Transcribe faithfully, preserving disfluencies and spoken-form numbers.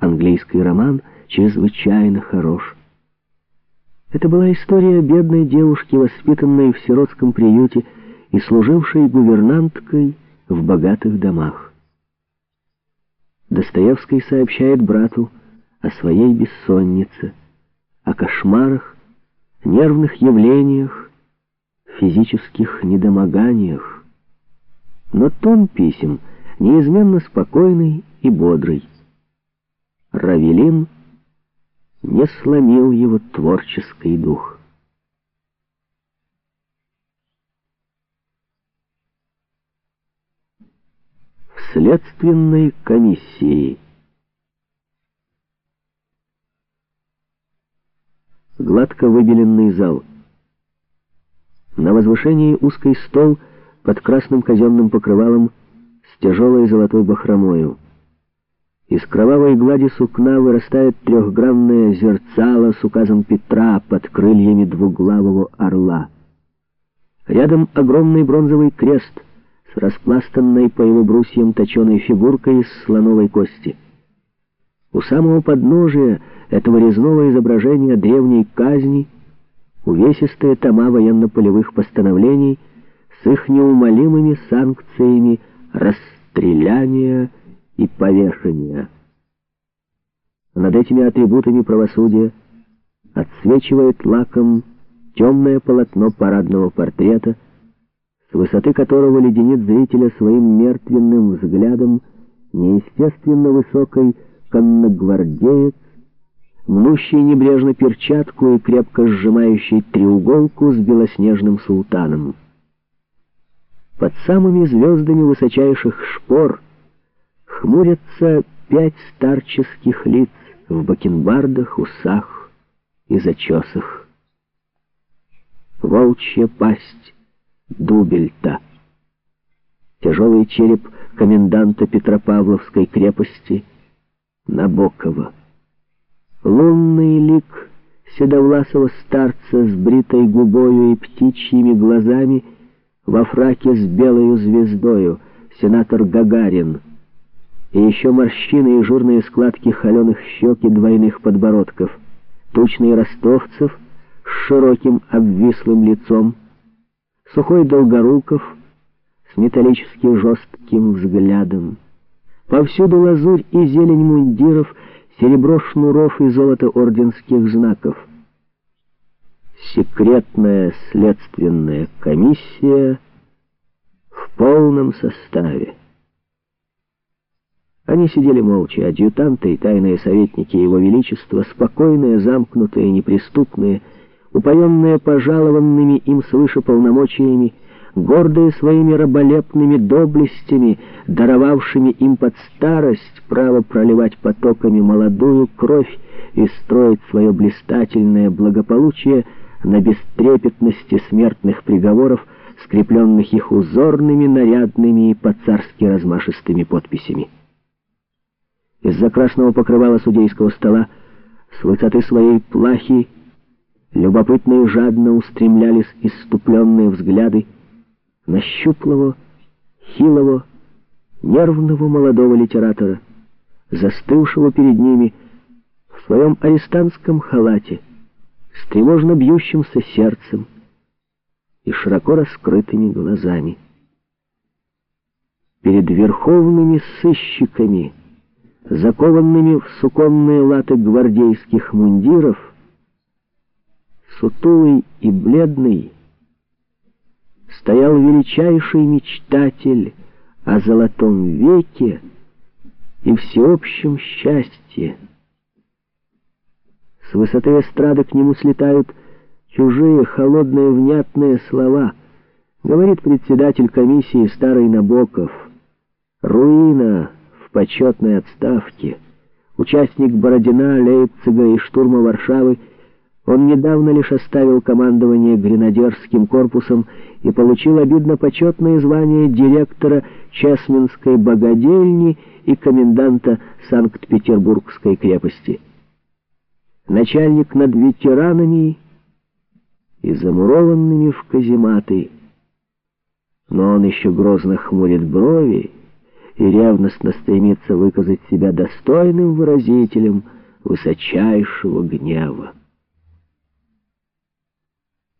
английский роман чрезвычайно хорош. Это была история бедной девушки, воспитанной в сиротском приюте и служившей гувернанткой в богатых домах. Достоевский сообщает брату о своей бессоннице, о кошмарах, нервных явлениях, физических недомоганиях. Но тон писем неизменно спокойный и бодрый. Равелин не сломил его творческий дух. В следственной комиссии. Гладко выбеленный зал. На возвышении узкий стол под красным казенным покрывалом с тяжелой золотой бахромою. Из кровавой глади сукна вырастает трехгранное зерцало с указом Петра под крыльями двуглавого орла. Рядом огромный бронзовый крест с распластанной по его брусьям точеной фигуркой из слоновой кости. У самого подножия этого резного изображения древней казни увесистые тома военно-полевых постановлений с их неумолимыми санкциями расстреляния и повешения. Над этими атрибутами правосудия отсвечивает лаком темное полотно парадного портрета, с высоты которого леденит зрителя своим мертвенным взглядом неестественно высокий конногвардеец, мнущий небрежно перчатку и крепко сжимающий треуголку с белоснежным султаном. Под самыми звездами высочайших шпор хмурятся пять старческих лиц в бакенбардах, усах и зачесах. Волчья пасть Дубельта. Тяжелый череп коменданта Петропавловской крепости Набокова. Лунный лик седовласого старца с бритой губою и птичьими глазами во фраке с белою звездою, сенатор Гагарин. И еще морщины и жирные складки холеных щек и двойных подбородков, тучный ростовцев с широким обвислым лицом, сухой Долгоруков с металлически жестким взглядом. Повсюду лазурь и зелень мундиров, серебро шнуров и золото орденских знаков. Секретная следственная комиссия в полном составе. Они сидели молча, адъютанты и тайные советники Его Величества, спокойные, замкнутые, неприступные, упоенные пожалованными им свыше полномочиями, гордые своими раболепными доблестями, даровавшими им под старость право проливать потоками молодую кровь и строить свое блистательное благополучие на бестрепетности смертных приговоров, скрепленных их узорными, нарядными и по-царски размашистыми подписями. Из-за красного покрывала судейского стола с высоты своей плахи любопытно и жадно устремлялись исступленные взгляды на щуплого, хилого, нервного молодого литератора, застывшего перед ними в своем арестантском халате, с тревожно бьющимся сердцем и широко раскрытыми глазами. Перед верховными сыщиками, закованными в суконные латы гвардейских мундиров, сутулый и бледный, стоял величайший мечтатель о золотом веке и всеобщем счастье. С высоты эстрады к нему слетают чужие, холодные, внятные слова. Говорит председатель комиссии старый Набоков. Руина в почетной отставке. Участник Бородина, Лейпцига и штурма Варшавы, он недавно лишь оставил командование гренадерским корпусом и получил обидно почетное звание директора Чесменской богадельни и коменданта Санкт-Петербургской крепости. Начальник над ветеранами и замурованными в казематы. Но он еще грозно хмурит брови и ревностно стремится выказать себя достойным выразителем высочайшего гнева.